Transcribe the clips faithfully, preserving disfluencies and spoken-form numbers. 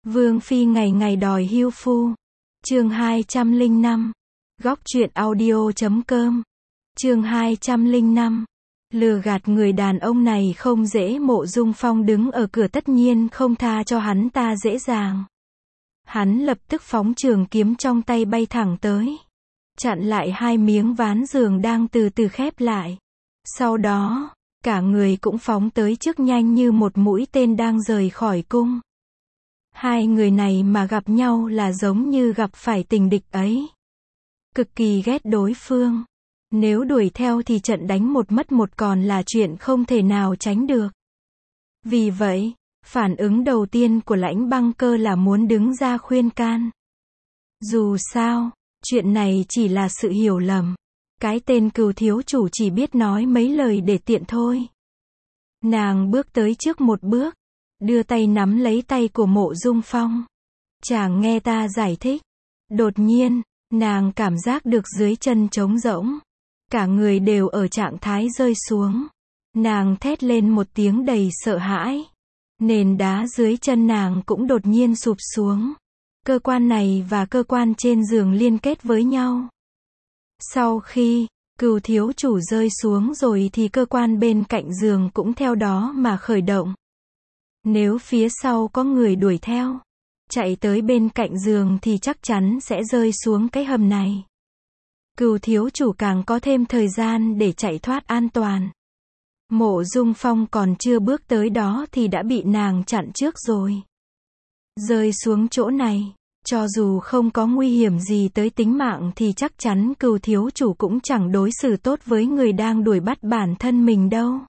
Vương phi ngày ngày đòi hưu phu. Chương hai trăm lẻ năm. Góc truyện audio chấm com. Chương hai trăm lẻ năm. Lừa gạt người đàn ông này không dễ. Mộ Dung Phong đứng ở cửa tất nhiên không tha cho hắn ta dễ dàng. Hắn lập tức phóng trường kiếm trong tay bay thẳng tới, chặn lại hai miếng ván giường đang từ từ khép lại. Sau đó, cả người cũng phóng tới trước nhanh như một mũi tên đang rời khỏi cung. Hai người này mà gặp nhau là giống như gặp phải tình địch ấy. Cực kỳ ghét đối phương. Nếu đuổi theo thì trận đánh một mất một còn là chuyện không thể nào tránh được. Vì vậy, phản ứng đầu tiên của Lãnh Băng Cơ là muốn đứng ra khuyên can. Dù sao, chuyện này chỉ là sự hiểu lầm. Cái tên Cừu thiếu chủ chỉ biết nói mấy lời để tiện thôi. Nàng bước tới trước một bước, đưa tay nắm lấy tay của Mộ Dung Phong. Chàng nghe ta giải thích. Đột nhiên, nàng cảm giác được dưới chân trống rỗng. Cả người đều ở trạng thái rơi xuống. Nàng thét lên một tiếng đầy sợ hãi. Nền đá dưới chân nàng cũng đột nhiên sụp xuống. Cơ quan này và cơ quan trên giường liên kết với nhau. Sau khi Cừu thiếu chủ rơi xuống rồi thì cơ quan bên cạnh giường cũng theo đó mà khởi động. Nếu phía sau có người đuổi theo, chạy tới bên cạnh giường thì chắc chắn sẽ rơi xuống cái hầm này. Cừu thiếu chủ càng có thêm thời gian để chạy thoát an toàn. Mộ Dung Phong còn chưa bước tới đó thì đã bị nàng chặn trước rồi. Rơi xuống chỗ này, cho dù không có nguy hiểm gì tới tính mạng thì chắc chắn Cừu thiếu chủ cũng chẳng đối xử tốt với người đang đuổi bắt bản thân mình đâu.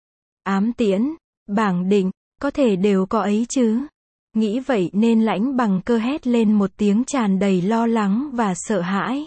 Ám tiễn, bảng định, có thể đều có ấy chứ. Nghĩ vậy nên Lãnh Băng Cơ hét lên một tiếng tràn đầy lo lắng và sợ hãi.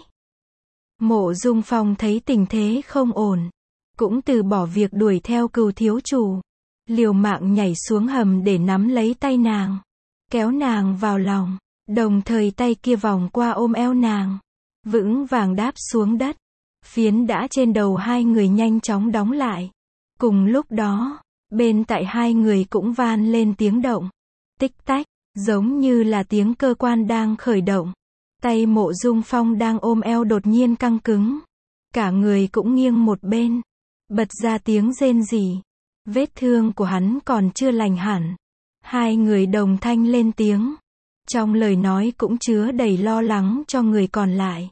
Mộ Dung Phong thấy tình thế không ổn, cũng từ bỏ việc đuổi theo Cừu thiếu chủ, liều mạng nhảy xuống hầm để nắm lấy tay nàng, kéo nàng vào lòng, đồng thời tay kia vòng qua ôm eo nàng, vững vàng đáp xuống đất. Phiến đá trên đầu hai người nhanh chóng đóng lại. Cùng lúc đó, bên tại hai người cũng van lên tiếng động, tích tách, giống như là tiếng cơ quan đang khởi động. Tay Mộ Dung Phong đang ôm eo đột nhiên căng cứng, cả người cũng nghiêng một bên, bật ra tiếng rên rỉ. Vết thương của hắn còn chưa lành hẳn. Hai người đồng thanh lên tiếng, trong lời nói cũng chứa đầy lo lắng cho người còn lại.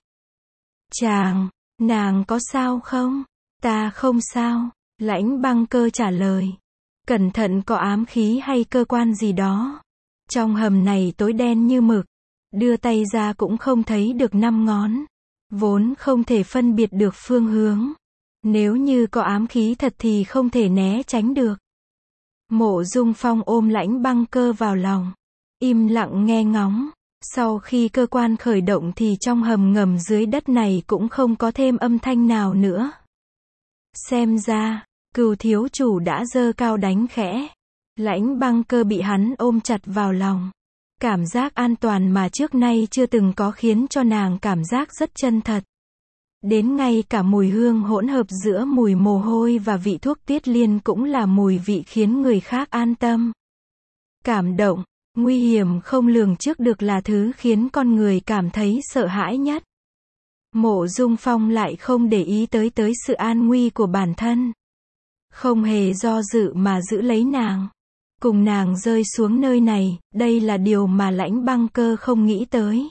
Chàng, nàng có sao không? Ta không sao, Lãnh Băng Cơ trả lời. Cẩn thận có ám khí hay cơ quan gì đó. Trong hầm này tối đen như mực, đưa tay ra cũng không thấy được năm ngón, vốn không thể phân biệt được phương hướng. Nếu như có ám khí thật thì không thể né tránh được. Mộ Dung Phong ôm Lãnh Băng Cơ vào lòng, im lặng nghe ngóng. Sau khi cơ quan khởi động thì trong hầm ngầm dưới đất này cũng không có thêm âm thanh nào nữa. Xem ra, Cừu thiếu chủ đã giơ cao đánh khẽ. Lãnh Băng Cơ bị hắn ôm chặt vào lòng. Cảm giác an toàn mà trước nay chưa từng có khiến cho nàng cảm giác rất chân thật. Đến ngay cả mùi hương hỗn hợp giữa mùi mồ hôi và vị thuốc tiết liên cũng là mùi vị khiến người khác an tâm. Cảm động, nguy hiểm không lường trước được là thứ khiến con người cảm thấy sợ hãi nhất. Mộ Dung Phong lại không để ý tới tới sự an nguy của bản thân. Không hề do dự mà giữ lấy nàng. Cùng nàng rơi xuống nơi này, đây là điều mà Lãnh Băng Cơ không nghĩ tới.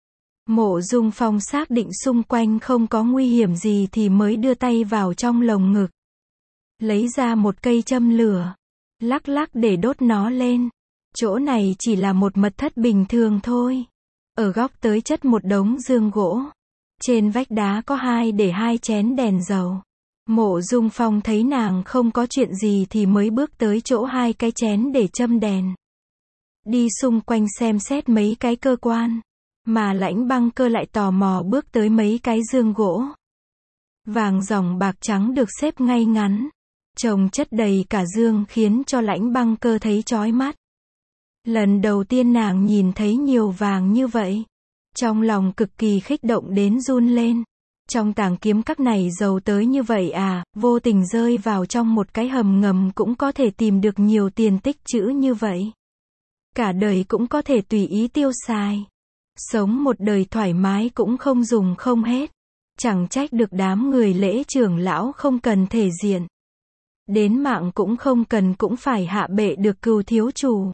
Mộ Dung Phong xác định xung quanh không có nguy hiểm gì thì mới đưa tay vào trong lồng ngực. Lấy ra một cây châm lửa, lắc lắc để đốt nó lên. Chỗ này chỉ là một mật thất bình thường thôi. Ở góc tới chất một đống giường gỗ. Trên vách đá có hai để hai chén đèn dầu. Mộ Dung Phong thấy nàng không có chuyện gì thì mới bước tới chỗ hai cái chén để châm đèn. Đi xung quanh xem xét mấy cái cơ quan. Mà Lãnh Băng Cơ lại tò mò bước tới mấy cái giường gỗ. Vàng ròng bạc trắng được xếp ngay ngắn, chồng chất đầy cả giường khiến cho Lãnh Băng Cơ thấy chói mắt. Lần đầu tiên nàng nhìn thấy nhiều vàng như vậy. Trong lòng cực kỳ khích động đến run lên. Trong tàng kiếm các này giàu tới như vậy à, vô tình rơi vào trong một cái hầm ngầm cũng có thể tìm được nhiều tiền tích trữ như vậy. cả đời cũng có thể tùy ý tiêu xài. Sống một đời thoải mái cũng không dùng không hết. Chẳng trách được đám người Lễ trưởng lão không cần thể diện. Đến mạng cũng không cần cũng phải hạ bệ được Cừu thiếu chủ.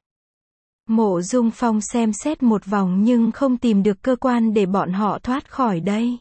Mộ Dung Phong xem xét một vòng nhưng không tìm được cơ quan để bọn họ thoát khỏi đây.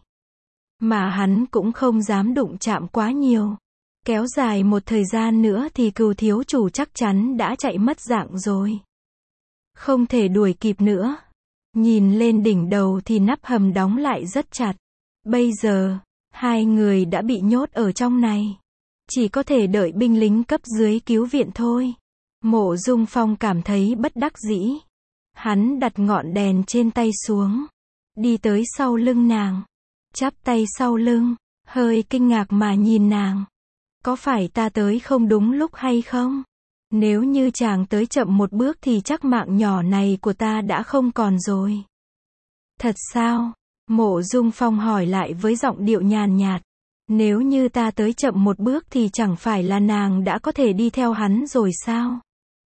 Mà hắn cũng không dám đụng chạm quá nhiều. Kéo dài một thời gian nữa thì Cừu thiếu chủ chắc chắn đã chạy mất dạng rồi. Không thể đuổi kịp nữa. Nhìn lên đỉnh đầu thì nắp hầm đóng lại rất chặt. Bây giờ, hai người đã bị nhốt ở trong này. Chỉ có thể đợi binh lính cấp dưới cứu viện thôi. Mộ Dung Phong cảm thấy bất đắc dĩ. Hắn đặt ngọn đèn trên tay xuống. Đi tới sau lưng nàng. Chắp tay sau lưng. Hơi kinh ngạc mà nhìn nàng. Có phải ta tới không đúng lúc hay không? Nếu như chàng tới chậm một bước thì chắc mạng nhỏ này của ta đã không còn rồi. Thật sao? Mộ Dung Phong hỏi lại với giọng điệu nhàn nhạt. Nếu như ta tới chậm một bước thì chẳng phải là nàng đã có thể đi theo hắn rồi sao?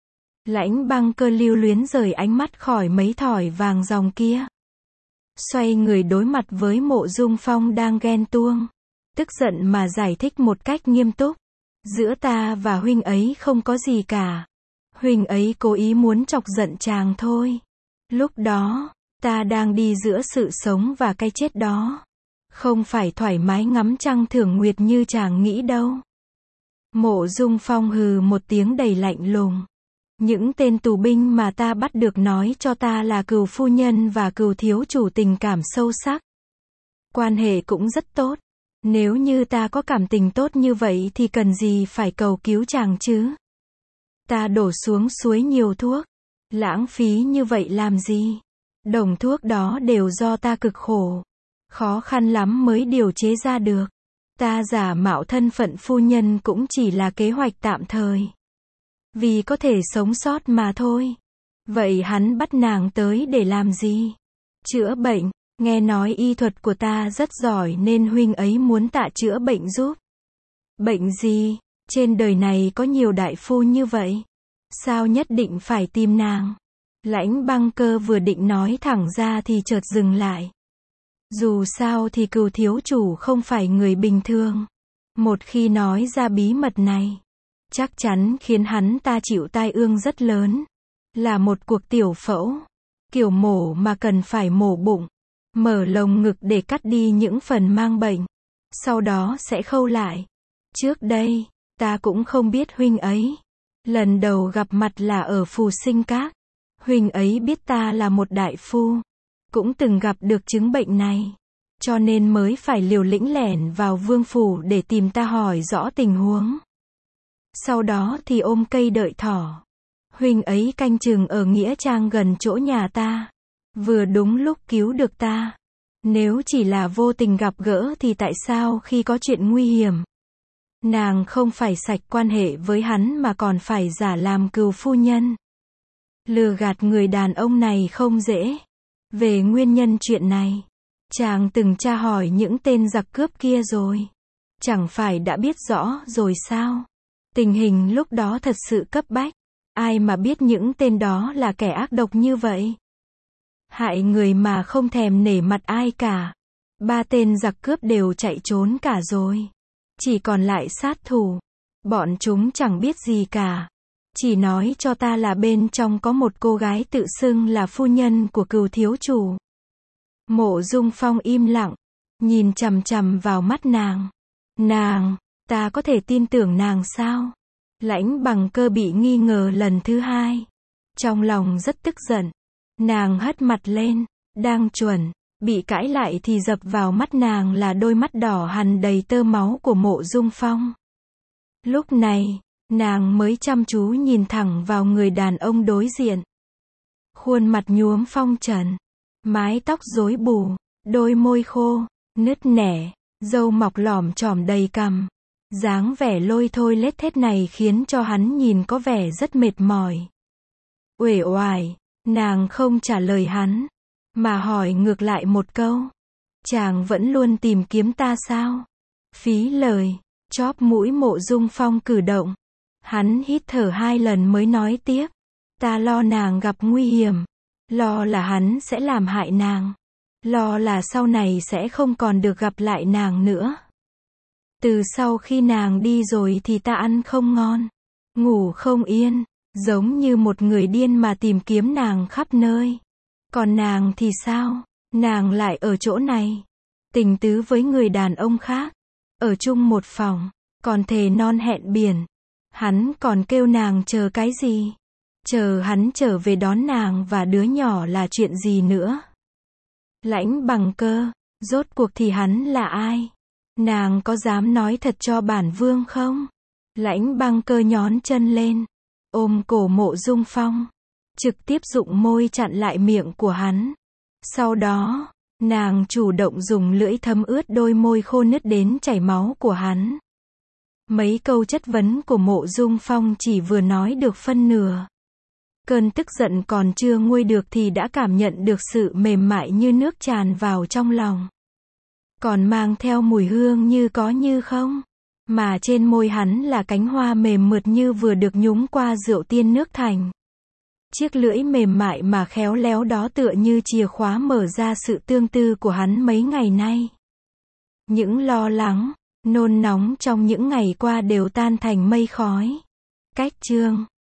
Lãnh Băng Cơ lưu luyến rời ánh mắt khỏi mấy thỏi vàng dòng kia. Xoay người đối mặt với Mộ Dung Phong đang ghen tuông. Tức giận mà giải thích một cách nghiêm túc. Giữa ta và huynh ấy không có gì cả. Huynh ấy cố ý muốn chọc giận chàng thôi. Lúc đó, ta đang đi giữa sự sống và cái chết đó. Không phải thoải mái ngắm trăng thưởng nguyệt như chàng nghĩ đâu. Mộ Dung Phong hừ một tiếng đầy lạnh lùng. Những tên tù binh mà ta bắt được nói cho ta là Cừu phu nhân và Cừu thiếu chủ tình cảm sâu sắc. Quan hệ cũng rất tốt. Nếu như ta có cảm tình tốt như vậy thì cần gì phải cầu cứu chàng chứ? Ta đổ xuống suối nhiều thuốc. Lãng phí như vậy làm gì? Đồng thuốc đó đều do ta cực khổ. Khó khăn lắm mới điều chế ra được. Ta giả mạo thân phận phu nhân cũng chỉ là kế hoạch tạm thời. Vì có thể sống sót mà thôi. Vậy hắn bắt nàng tới để làm gì? Chữa bệnh. Nghe nói y thuật của ta rất giỏi nên huynh ấy muốn tạ chữa bệnh giúp. Bệnh gì? Trên đời này có nhiều đại phu như vậy. Sao nhất định phải tìm nàng? Lãnh Băng Cơ vừa định nói thẳng ra thì chợt dừng lại. Dù sao thì Cừu thiếu chủ không phải người bình thường. Một khi nói ra bí mật này, chắc chắn khiến hắn ta chịu tai ương rất lớn. Là một cuộc tiểu phẫu. Kiểu mổ mà cần phải mổ bụng. Mở lồng ngực để cắt đi những phần mang bệnh. Sau đó sẽ khâu lại. Trước đây, ta cũng không biết huynh ấy. Lần đầu gặp mặt là ở Phù Sinh Các. Huynh ấy biết ta là một đại phu. Cũng từng gặp được chứng bệnh này. Cho nên mới phải liều lĩnh lẻn vào vương phủ để tìm ta hỏi rõ tình huống. Sau đó thì ôm cây đợi thỏ. Huynh ấy canh chừng ở nghĩa trang gần chỗ nhà ta. Vừa đúng lúc cứu được ta. Nếu chỉ là vô tình gặp gỡ thì tại sao khi có chuyện nguy hiểm, nàng không phải sạch quan hệ với hắn mà còn phải giả làm Cừu phu nhân. Lừa gạt người đàn ông này không dễ. Về nguyên nhân chuyện này, chàng từng tra hỏi những tên giặc cướp kia rồi. Chẳng phải đã biết rõ rồi sao? Tình hình lúc đó thật sự cấp bách. Ai mà biết những tên đó là kẻ ác độc như vậy. Hại người mà không thèm nể mặt ai cả. Ba tên giặc cướp đều chạy trốn cả rồi. Chỉ còn lại sát thủ. Bọn chúng chẳng biết gì cả. Chỉ nói cho ta là bên trong có một cô gái tự xưng là phu nhân của Cừu thiếu chủ. Mộ Dung Phong im lặng. Nhìn chằm chằm vào mắt nàng. Nàng, ta có thể tin tưởng nàng sao? Lãnh Bằng Cơ bị nghi ngờ lần thứ hai. Trong lòng rất tức giận. Nàng hất mặt lên. Đang chuẩn bị cãi lại thì dập vào mắt nàng là đôi mắt đỏ hằn đầy tơ máu của Mộ Dung Phong. Lúc này, nàng mới chăm chú nhìn thẳng vào người đàn ông đối diện. Khuôn mặt nhuốm phong trần. Mái tóc rối bù. Đôi môi khô, nứt nẻ. Râu mọc lỏm chỏm đầy cằm. Dáng vẻ lôi thôi lết thết này khiến cho hắn nhìn có vẻ rất mệt mỏi. Uể oải, nàng không trả lời hắn, mà hỏi ngược lại một câu. Chàng vẫn luôn tìm kiếm ta sao? Phí lời, chóp mũi Mộ Dung Phong cử động. Hắn hít thở hai lần mới nói tiếp. Ta lo nàng gặp nguy hiểm, lo là hắn sẽ làm hại nàng, lo là sau này sẽ không còn được gặp lại nàng nữa. Từ sau khi nàng đi rồi thì ta ăn không ngon, ngủ không yên, giống như một người điên mà tìm kiếm nàng khắp nơi. Còn nàng thì sao? Nàng lại ở chỗ này, tình tứ với người đàn ông khác, ở chung một phòng, còn thề non hẹn biển. Hắn còn kêu nàng chờ cái gì? Chờ hắn trở về đón nàng và đứa nhỏ là chuyện gì nữa? Lãnh Bằng Cơ, rốt cuộc thì hắn là ai? Nàng có dám nói thật cho bản vương không? Lãnh Băng Cơ nhón chân lên, ôm cổ Mộ Dung Phong, trực tiếp dụng môi chặn lại miệng của hắn. Sau đó, nàng chủ động dùng lưỡi thấm ướt đôi môi khô nứt đến chảy máu của hắn. Mấy câu chất vấn của Mộ Dung Phong chỉ vừa nói được phân nửa. Cơn tức giận còn chưa nguôi được thì đã cảm nhận được sự mềm mại như nước tràn vào trong lòng. Còn mang theo mùi hương như có như không. Mà trên môi hắn là cánh hoa mềm mượt như vừa được nhúng qua rượu tiên nước thành. Chiếc lưỡi mềm mại mà khéo léo đó tựa như chìa khóa mở ra sự tương tư của hắn mấy ngày nay. Những lo lắng, nôn nóng trong những ngày qua đều tan thành mây khói. Cách chương